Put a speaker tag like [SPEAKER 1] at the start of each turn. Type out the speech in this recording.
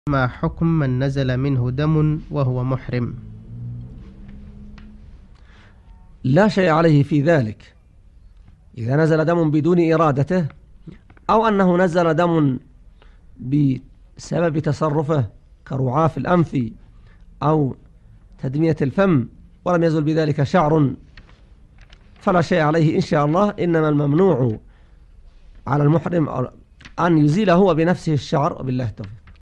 [SPEAKER 1] ما حكم من نزل منه دم وهو محرم؟
[SPEAKER 2] لا شيء عليه في ذلك. إذا نزل دم بدون إرادته أو أنه نزل دم بسبب تصرفه كرعاف الأنف أو تدمية الفم ولم يزل بذلك شعر فلا شيء عليه إن شاء الله. إنما الممنوع على المحرم أن يزيل هو بنفسه الشعر، وبالله التوفيق.